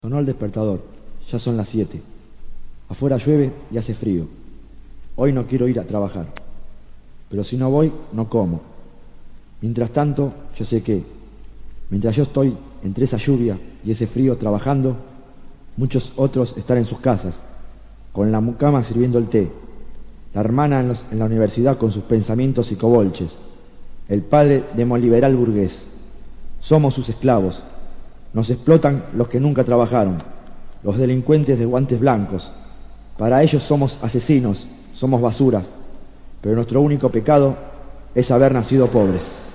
Sonó el despertador. Ya son las 7. Afuera llueve y hace frío. Hoy no quiero ir a trabajar. Pero si no voy, no como. Mientras tanto, yo sé que, mientras yo estoy entre esa lluvia y ese frío trabajando, muchos otros están en sus casas, con la mucama sirviendo el té, la hermana en la universidad con sus pensamientos psicobolches, el padre demoliberal burgués. Somos sus esclavos. Nos explotan los que nunca trabajaron, los delincuentes de guantes blancos. Para ellos somos asesinos, somos basuras, pero nuestro único pecado es haber nacido pobres.